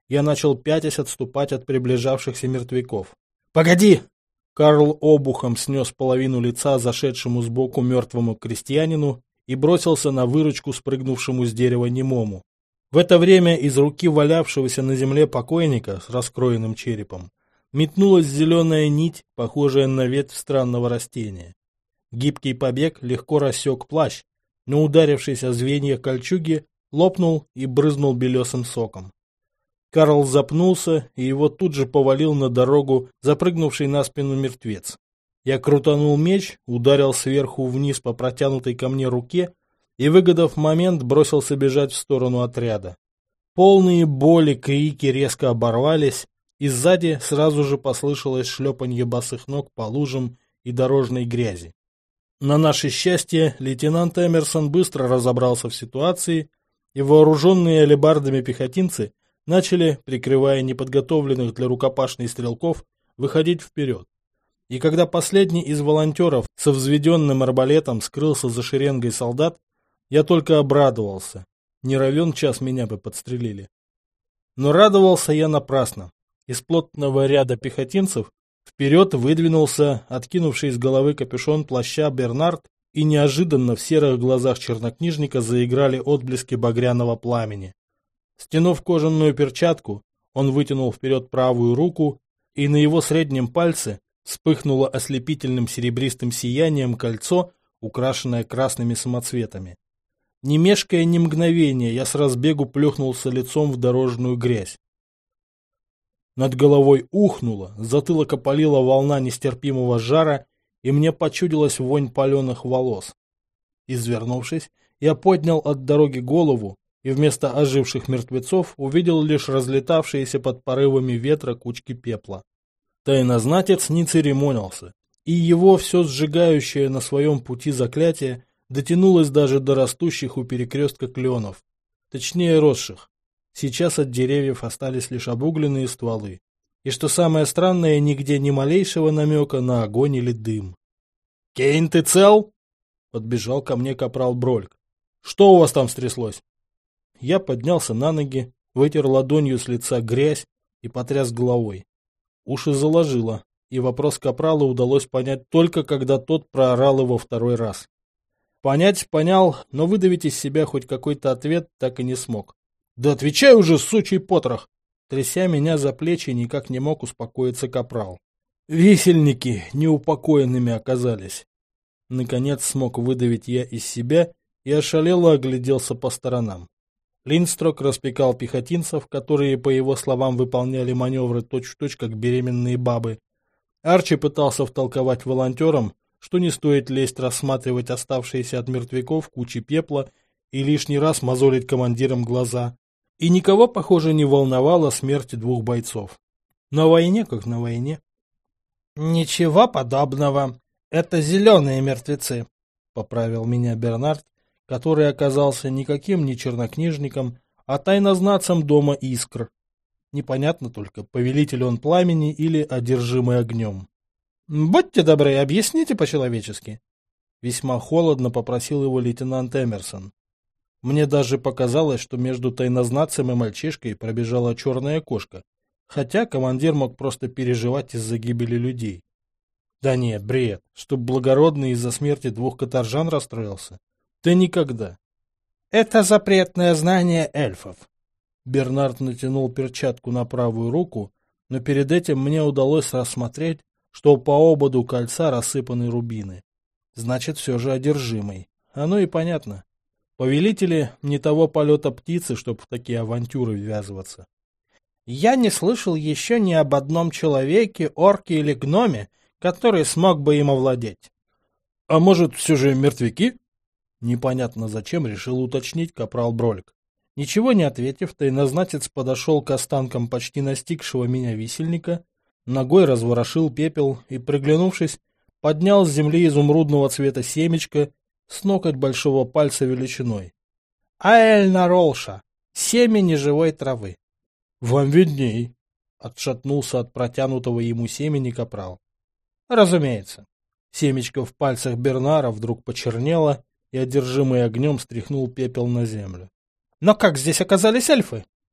Я начал пятясь отступать от приближавшихся мертвяков. «Погоди!» Карл обухом снес половину лица зашедшему сбоку мертвому крестьянину и бросился на выручку спрыгнувшему с дерева немому. В это время из руки валявшегося на земле покойника с раскроенным черепом метнулась зеленая нить, похожая на ветвь странного растения. Гибкий побег легко рассек плащ, но ударившись о звенья кольчуги, лопнул и брызнул белесым соком. Карл запнулся, и его тут же повалил на дорогу запрыгнувший на спину мертвец. Я крутанул меч, ударил сверху вниз по протянутой ко мне руке и, выгодав момент, бросился бежать в сторону отряда. Полные боли крики резко оборвались, и сзади сразу же послышалось шлепанье босых ног по лужам и дорожной грязи. На наше счастье, лейтенант Эмерсон быстро разобрался в ситуации, и вооруженные алебардами пехотинцы начали, прикрывая неподготовленных для рукопашной стрелков, выходить вперед. И когда последний из волонтеров со взведенным арбалетом скрылся за шеренгой солдат, я только обрадовался. Не равен час меня бы подстрелили. Но радовался я напрасно. Из плотного ряда пехотинцев вперед выдвинулся, откинувший с головы капюшон плаща Бернард, и неожиданно в серых глазах чернокнижника заиграли отблески багряного пламени. Стянув кожаную перчатку, он вытянул вперед правую руку, и на его среднем пальце вспыхнуло ослепительным серебристым сиянием кольцо, украшенное красными самоцветами. Не мешкая ни мгновения, я с разбегу плюхнулся лицом в дорожную грязь. Над головой ухнуло, затылок опалила волна нестерпимого жара, и мне почудилась вонь паленых волос. Извернувшись, я поднял от дороги голову, и вместо оживших мертвецов увидел лишь разлетавшиеся под порывами ветра кучки пепла. Тайнознатец не церемонился, и его все сжигающее на своем пути заклятие дотянулось даже до растущих у перекрестка кленов, точнее росших. Сейчас от деревьев остались лишь обугленные стволы, и, что самое странное, нигде ни малейшего намека на огонь или дым. — Кейн, ты цел? — подбежал ко мне капрал Брольк. — Что у вас там стряслось? Я поднялся на ноги, вытер ладонью с лица грязь и потряс головой. Уши заложило, и вопрос капрала удалось понять только, когда тот проорал его второй раз. Понять понял, но выдавить из себя хоть какой-то ответ так и не смог. «Да отвечай уже, сучий потрох!» Тряся меня за плечи, никак не мог успокоиться капрал. Висельники неупокоенными оказались. Наконец смог выдавить я из себя и ошалело огляделся по сторонам. Линдстрок распекал пехотинцев, которые, по его словам, выполняли маневры точь-в-точь, как беременные бабы. Арчи пытался втолковать волонтерам, что не стоит лезть рассматривать оставшиеся от мертвяков кучи пепла и лишний раз мозолить командирам глаза. И никого, похоже, не волновала смерть двух бойцов. На войне как на войне. «Ничего подобного. Это зеленые мертвецы», — поправил меня Бернард, который оказался никаким не чернокнижником, а тайнознатцем дома Искр. Непонятно только, повелитель он пламени или одержимый огнем. «Будьте добры, объясните по-человечески», — весьма холодно попросил его лейтенант Эмерсон. Мне даже показалось, что между тайнознатцем и мальчишкой пробежала черная кошка, хотя командир мог просто переживать из-за гибели людей. Да нет, бред, чтоб благородный из-за смерти двух каторжан расстроился. Да никогда. Это запретное знание эльфов. Бернард натянул перчатку на правую руку, но перед этим мне удалось рассмотреть, что по ободу кольца рассыпаны рубины. Значит, все же одержимый. Оно и понятно. Повелители не того полета птицы, чтоб в такие авантюры ввязываться. Я не слышал еще ни об одном человеке, орке или гноме, который смог бы им овладеть. А может, все же мертвяки? Непонятно зачем решил уточнить капрал Брольк. Ничего не ответив, тайнознатец подошел к останкам почти настигшего меня висельника, ногой разворошил пепел и, приглянувшись, поднял с земли изумрудного цвета семечко с ноготь большого пальца величиной. Аэльна Ролша, семя неживой травы. Вам видней, отшатнулся от протянутого ему семени капрал. Разумеется. Семечко в пальцах Бернара вдруг почернело, и одержимый огнем стряхнул пепел на землю. Но как здесь оказались эльфы?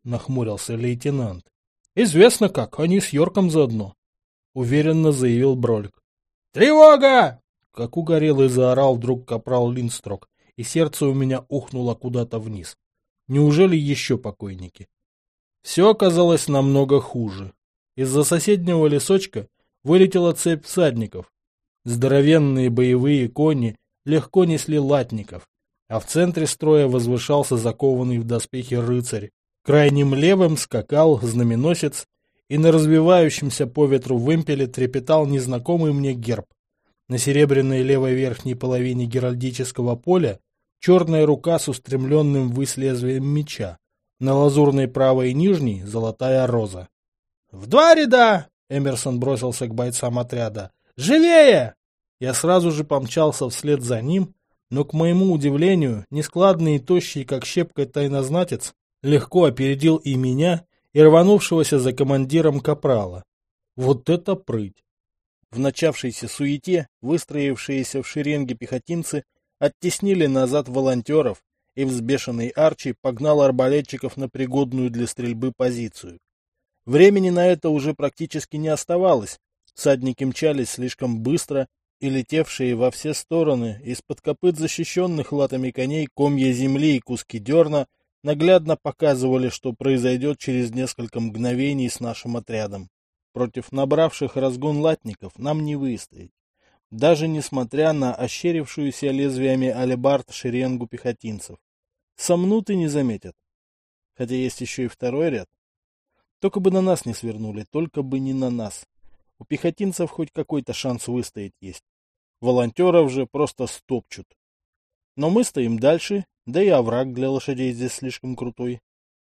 — нахмурился лейтенант. — Известно как, они с Йорком заодно, — уверенно заявил Бролик. — Тревога! — как угорелый заорал вдруг капрал Линдстрок, и сердце у меня ухнуло куда-то вниз. Неужели еще покойники? Все оказалось намного хуже. Из-за соседнего лесочка вылетела цепь всадников. Здоровенные боевые кони легко несли латников, а в центре строя возвышался закованный в доспехи рыцарь. Крайним левым скакал знаменосец, и на развивающемся по ветру вымпеле трепетал незнакомый мне герб. На серебряной левой верхней половине геральдического поля черная рука с устремленным ввысь лезвием меча, на лазурной правой нижней золотая роза. «В два ряда!» — Эмерсон бросился к бойцам отряда. «Живее!» Я сразу же помчался вслед за ним, но, к моему удивлению, нескладный и тощий, как щепка тайнознатец, легко опередил и меня, и рванувшегося за командиром капрала. Вот это прыть! В начавшейся суете выстроившиеся в шеренге пехотинцы оттеснили назад волонтеров, и взбешенный Арчи погнал арбалетчиков на пригодную для стрельбы позицию. Времени на это уже практически не оставалось, всадники мчались слишком быстро, и летевшие во все стороны из-под копыт защищенных латами коней комья земли и куски дерна наглядно показывали, что произойдет через несколько мгновений с нашим отрядом. Против набравших разгон латников нам не выстоять, даже несмотря на ощерившуюся лезвиями алебард шеренгу пехотинцев. Сомнут и не заметят. Хотя есть еще и второй ряд. Только бы на нас не свернули, только бы не на нас. У пехотинцев хоть какой-то шанс выстоять есть. Волонтеров же просто стопчут. Но мы стоим дальше, да и овраг для лошадей здесь слишком крутой.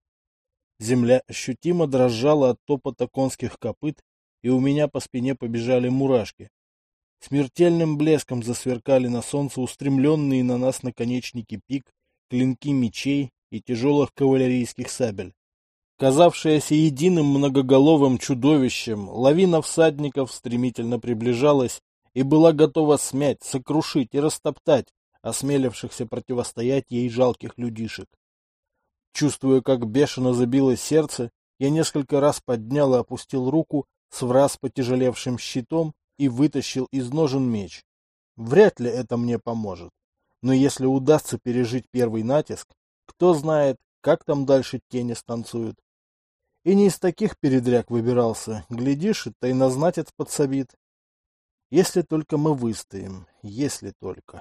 Земля ощутимо дрожала от топота конских копыт, и у меня по спине побежали мурашки. Смертельным блеском засверкали на солнце устремленные на нас наконечники пик, клинки мечей и тяжелых кавалерийских сабель. Казавшаяся единым многоголовым чудовищем, лавина всадников стремительно приближалась и была готова смять, сокрушить и растоптать осмелившихся противостоять ей жалких людишек. Чувствуя, как бешено забилось сердце, я несколько раз поднял и опустил руку с враз потяжелевшим щитом и вытащил из ножен меч. Вряд ли это мне поможет. Но если удастся пережить первый натиск, кто знает, как там дальше тени станцуют. И не из таких передряг выбирался, глядишь, и тайнознатец подсобит. Если только мы выстоим, если только.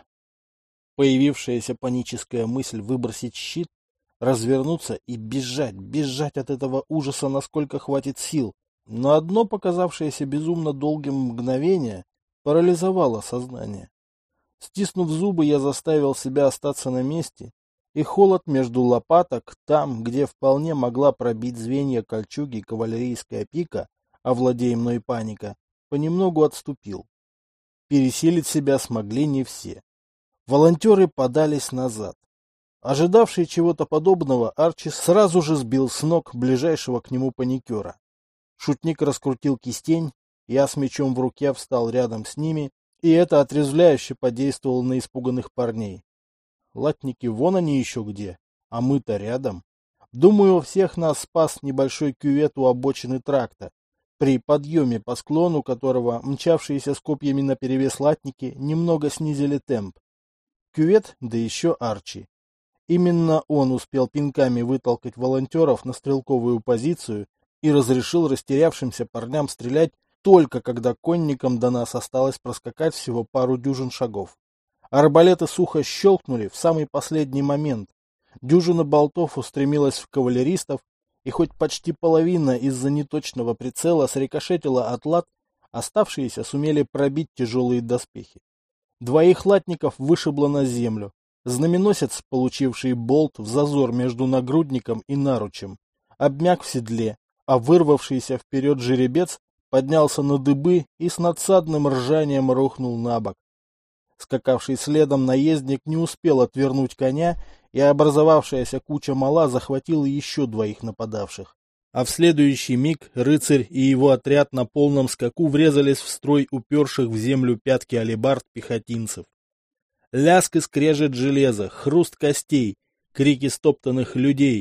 Появившаяся паническая мысль выбросить щит, развернуться и бежать, бежать от этого ужаса, насколько хватит сил, но одно показавшееся безумно долгим мгновение парализовало сознание. Стиснув зубы, я заставил себя остаться на месте, и холод между лопаток, там, где вполне могла пробить звенья кольчуги кавалерийская пика, овладея мной паника, понемногу отступил. Пересилить себя смогли не все. Волонтеры подались назад. Ожидавший чего-то подобного, Арчи сразу же сбил с ног ближайшего к нему паникера. Шутник раскрутил кистень, я с мечом в руке встал рядом с ними, и это отрезвляюще подействовало на испуганных парней. Латники вон они еще где, а мы-то рядом. Думаю, всех нас спас небольшой кювет у обочины тракта, при подъеме по склону которого мчавшиеся с копьями наперевес латники немного снизили темп. Кювет, да еще Арчи. Именно он успел пинками вытолкать волонтеров на стрелковую позицию и разрешил растерявшимся парням стрелять только когда конникам до нас осталось проскакать всего пару дюжин шагов. Арбалеты сухо щелкнули в самый последний момент. Дюжина болтов устремилась в кавалеристов, и хоть почти половина из-за неточного прицела срикошетила от лат, оставшиеся сумели пробить тяжелые доспехи. Двоих латников вышибло на землю. Знаменосец, получивший болт в зазор между нагрудником и наручем, обмяк в седле, а вырвавшийся вперед жеребец поднялся на дыбы и с надсадным ржанием рухнул на бок. Скакавший следом наездник не успел отвернуть коня, и образовавшаяся куча мала захватила еще двоих нападавших. А в следующий миг рыцарь и его отряд на полном скаку врезались в строй уперших в землю пятки алебард пехотинцев. Лязг и скрежет железа, хруст костей, крики стоптанных людей,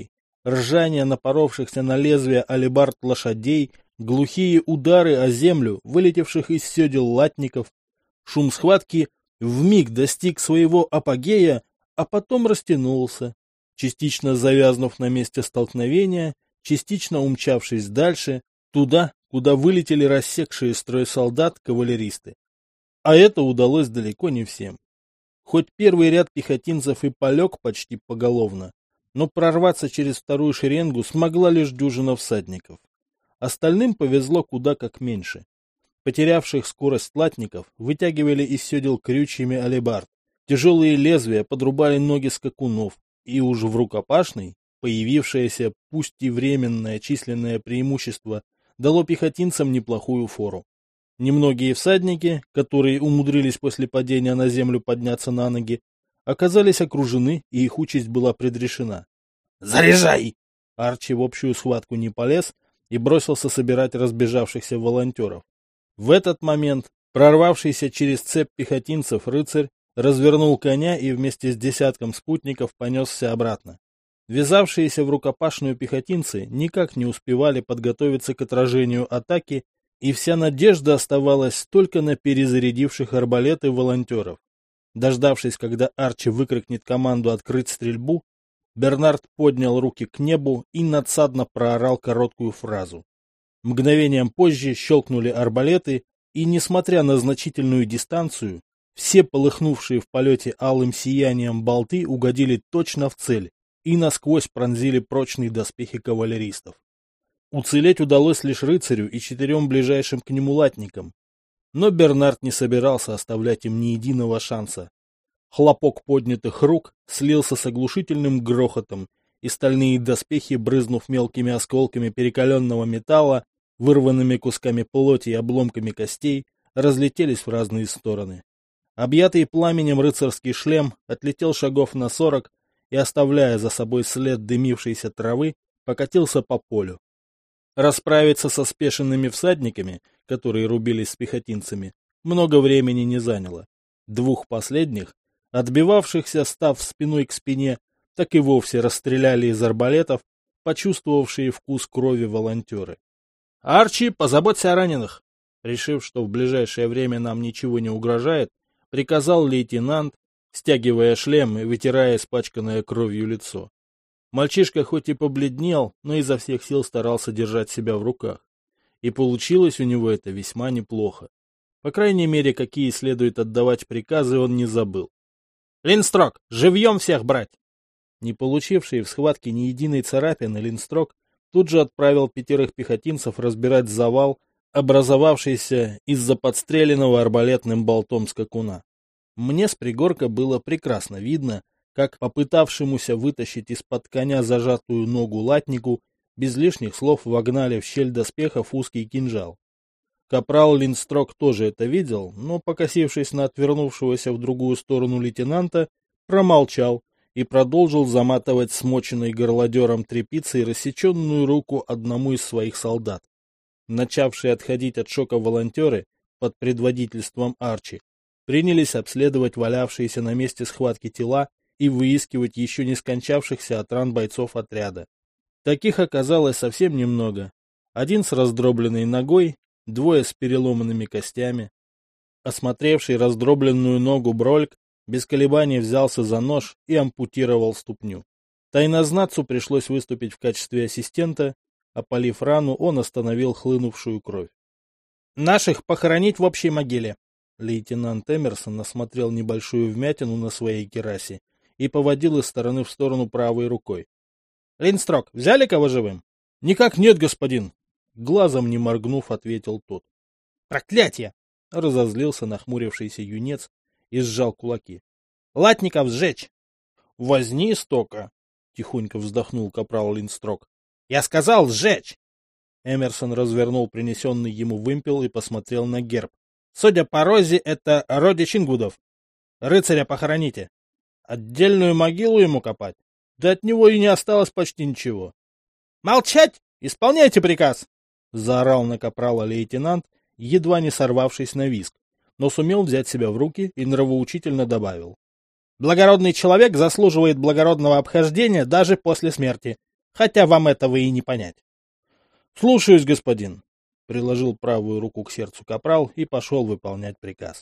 ржание напоровшихся на лезвие алебард лошадей, глухие удары о землю, вылетевших из седел латников. Шум схватки вмиг достиг своего апогея, а потом растянулся, частично завязнув на месте столкновения, частично умчавшись дальше, туда, куда вылетели рассекшие строй солдат кавалеристы. А это удалось далеко не всем. Хоть первый ряд пехотинцев и полег почти поголовно, но прорваться через вторую шеренгу смогла лишь дюжина всадников. Остальным повезло куда как меньше. Потерявших скорость латников вытягивали из седел крючьями алебард, тяжелые лезвия подрубали ноги скакунов, и уж в рукопашной появившееся, пусть и временное численное преимущество, дало пехотинцам неплохую фору. Немногие всадники, которые умудрились после падения на землю подняться на ноги, оказались окружены, и их участь была предрешена. «Заряжай!» Арчи в общую схватку не полез и бросился собирать разбежавшихся волонтеров. В этот момент прорвавшийся через цепь пехотинцев рыцарь развернул коня и вместе с десятком спутников понесся обратно. Ввязавшиеся в рукопашную пехотинцы никак не успевали подготовиться к отражению атаки, и вся надежда оставалась только на перезарядивших арбалеты волонтеров. Дождавшись, когда Арчи выкрикнет команду открыть стрельбу, Бернард поднял руки к небу и надсадно проорал короткую фразу. Мгновением позже щелкнули арбалеты, и, несмотря на значительную дистанцию, все полыхнувшие в полете алым сиянием болты угодили точно в цель и насквозь пронзили прочные доспехи кавалеристов. Уцелеть удалось лишь рыцарю и четырем ближайшим к нему латникам. Но Бернард не собирался оставлять им ни единого шанса. Хлопок поднятых рук слился с оглушительным грохотом, и стальные доспехи, брызнув мелкими осколками перекаленного металла, вырванными кусками плоти и обломками костей, разлетелись в разные стороны. Объятый пламенем рыцарский шлем отлетел шагов на сорок и, оставляя за собой след дымившейся травы, покатился по полю. Расправиться со спешенными всадниками, которые рубились с пехотинцами, много времени не заняло. Двух последних, отбивавшихся, став спиной к спине, так и вовсе расстреляли из арбалетов, почувствовавшие вкус крови волонтеры. «Арчи, позаботься о раненых!» Решив, что в ближайшее время нам ничего не угрожает, приказал лейтенант, стягивая шлем и вытирая испачканное кровью лицо. Мальчишка хоть и побледнел, но изо всех сил старался держать себя в руках. И получилось у него это весьма неплохо. По крайней мере, какие следует отдавать приказы, он не забыл. «Линстрок, живьем всех брать!» Не получивший в схватке ни единой царапины, Линстрок тут же отправил пятерых пехотинцев разбирать завал, образовавшийся из-за подстреленного арбалетным болтом скакуна. Мне с пригорка было прекрасно видно, как попытавшемуся вытащить из-под коня зажатую ногу латнику без лишних слов вогнали в щель доспехов узкий кинжал. Капрал Линстрок тоже это видел, но, покосившись на отвернувшегося в другую сторону лейтенанта, промолчал и продолжил заматывать смоченной горлодером тряпицей рассеченную руку одному из своих солдат. Начавшие отходить от шока волонтеры под предводительством Арчи принялись обследовать валявшиеся на месте схватки тела и выискивать еще не скончавшихся от ран бойцов отряда. Таких оказалось совсем немного. Один с раздробленной ногой, двое с переломанными костями. Осмотревший раздробленную ногу Брольк без колебаний взялся за нож и ампутировал ступню. Тайнознатцу пришлось выступить в качестве ассистента. Опалив рану, он остановил хлынувшую кровь. «Наших похоронить в общей могиле!» Лейтенант Эмерсон осмотрел небольшую вмятину на своей кирасе и поводил из стороны в сторону правой рукой. «Линстрок, взяли кого живым?» «Никак нет, господин!» Глазом не моргнув, ответил тот. «Проклятие!» — разозлился нахмурившийся юнец и сжал кулаки. «Латников сжечь!» «Возни истока!» — тихонько вздохнул капрал Линстрок. «Я сказал сжечь!» Эмерсон развернул принесенный ему вымпел и посмотрел на герб. «Судя по розе, это родич Ингвудов. Рыцаря похороните. Отдельную могилу ему копать? Да от него и не осталось почти ничего». «Молчать! Исполняйте приказ!» — заорал на капрала лейтенант, едва не сорвавшись на визг, но сумел взять себя в руки и нравоучительно добавил. «Благородный человек заслуживает благородного обхождения даже после смерти. хотя вам этого и не понять. — Слушаюсь, господин, — приложил правую руку к сердцу капрал и пошел выполнять приказ.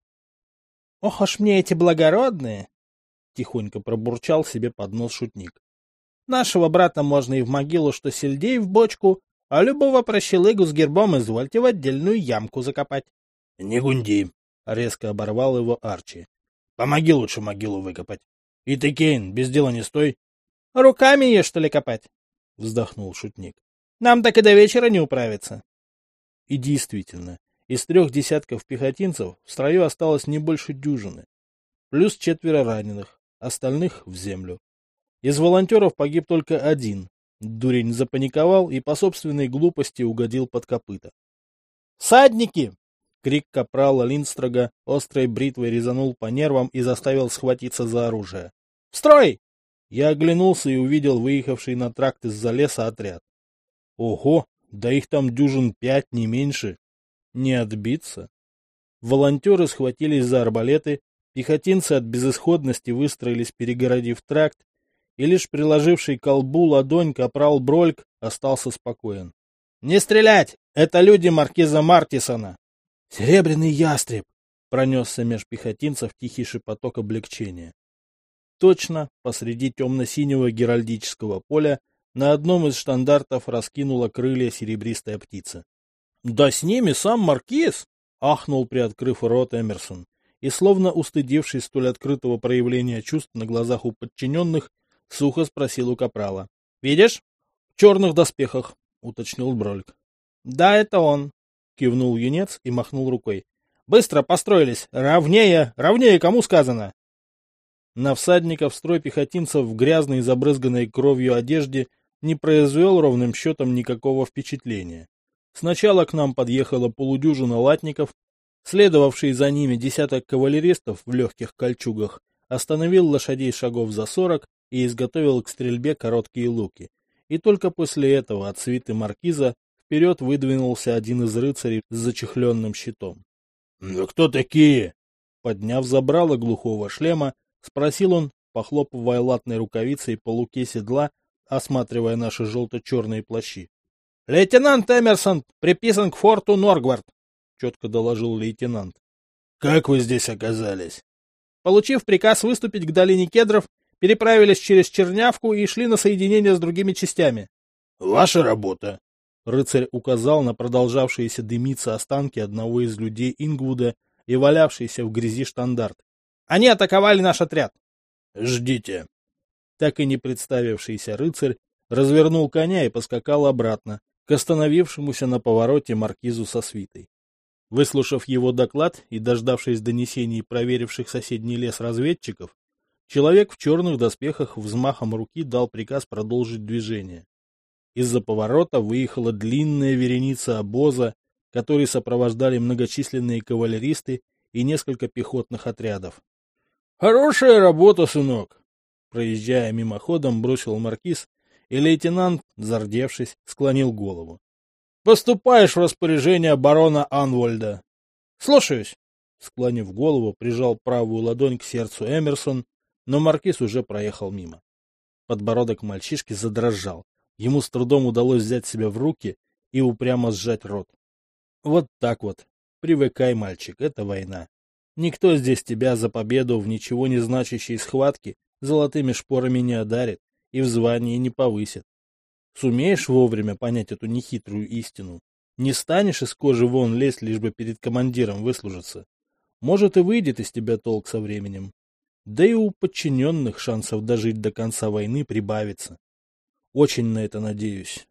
— Ох уж мне эти благородные! — тихонько пробурчал себе под нос шутник. — Нашего брата можно и в могилу, что сельдей в бочку, а любого прощелыгу с гербом извольте в отдельную ямку закопать. — Не гунди, — резко оборвал его Арчи. — Помоги лучше могилу выкопать. И ты, Кейн, без дела не стой. — Руками ее, что ли, копать? — вздохнул шутник. — Нам так и до вечера не управиться. И действительно, из трех десятков пехотинцев в строю осталось не больше дюжины. Плюс четверо раненых, остальных в землю. Из волонтеров погиб только один. Дурень запаниковал и по собственной глупости угодил под копыта. «Всадники!» Крик капрала Линдстрога острой бритвой резанул по нервам и заставил схватиться за оружие. «В строй!» Я оглянулся и увидел выехавший на тракт из-за леса отряд. Ого, да их там дюжин пять, не меньше. Не отбиться. Волонтеры схватились за арбалеты, пехотинцы от безысходности выстроились, перегородив тракт, и лишь приложивший к колбу ладонь капрал Брольк остался спокоен. — Не стрелять! Это люди маркиза Мартисона! — Серебряный ястреб! — пронесся меж пехотинцев тихий шепоток облегчения. Точно посреди темно-синего геральдического поля на одном из штандартов раскинула крылья серебристая птица. — Да с ними сам маркиз! — ахнул, приоткрыв рот Эмерсон, и, словно устыдившись столь открытого проявления чувств на глазах у подчиненных, сухо спросил у капрала. — Видишь? — В черных доспехах, — уточнил Брольк. — Да, это он, — кивнул юнец и махнул рукой. — Быстро построились! Ровнее! Ровнее, кому сказано! На всадников строй пехотинцев в грязной, забрызганной кровью одежде не произвел ровным счетом никакого впечатления. Сначала к нам подъехала полудюжина латников, следовавший за ними десяток кавалеристов в легких кольчугах остановил лошадей шагов за сорок и изготовил к стрельбе короткие луки. И только после этого от свиты маркиза вперед выдвинулся один из рыцарей с зачехленным щитом. — Ну кто такие? Подняв забрало глухого шлема, спросил он, похлопывая латной рукавицей по луке седла, осматривая наши желто-черные плащи. — Лейтенант Эмерсон приписан к форту Норгвард, — четко доложил лейтенант. — Как вы здесь оказались? Получив приказ выступить к долине кедров, переправились через Чернявку и шли на соединение с другими частями. — Ваша работа. Рыцарь указал на продолжавшиеся дымиться останки одного из людей Ингвуда и валявшийся в грязи штандарт. Они атаковали наш отряд. — Ждите. Так и не представившийся рыцарь развернул коня и поскакал обратно к остановившемуся на повороте маркизу со свитой. Выслушав его доклад и дождавшись донесений проверивших соседний лес разведчиков, человек в черных доспехах взмахом руки дал приказ продолжить движение. Из-за поворота выехала длинная вереница обоза, который сопровождали многочисленные кавалеристы и несколько пехотных отрядов. — Хорошая работа, сынок! — проезжая мимоходом, бросил маркиз, и лейтенант, зардевшись, склонил голову. — Поступаешь в распоряжение барона Анвольда. — Слушаюсь! — склонив голову, прижал правую ладонь к сердцу Эмерсон, но маркиз уже проехал мимо. Подбородок мальчишки задрожал. Ему с трудом удалось взять себя в руки и упрямо сжать рот. Вот так вот. Привыкай, мальчик, это война. Никто здесь тебя за победу в ничего не значащей схватке золотыми шпорами не одарит и в звании не повысит. Сумеешь вовремя понять эту нехитрую истину? Не станешь из кожи вон лезть, лишь бы перед командиром выслужиться. Может, и выйдет из тебя толк со временем. Да и у подчиненных шансов дожить до конца войны прибавится. Очень на это надеюсь.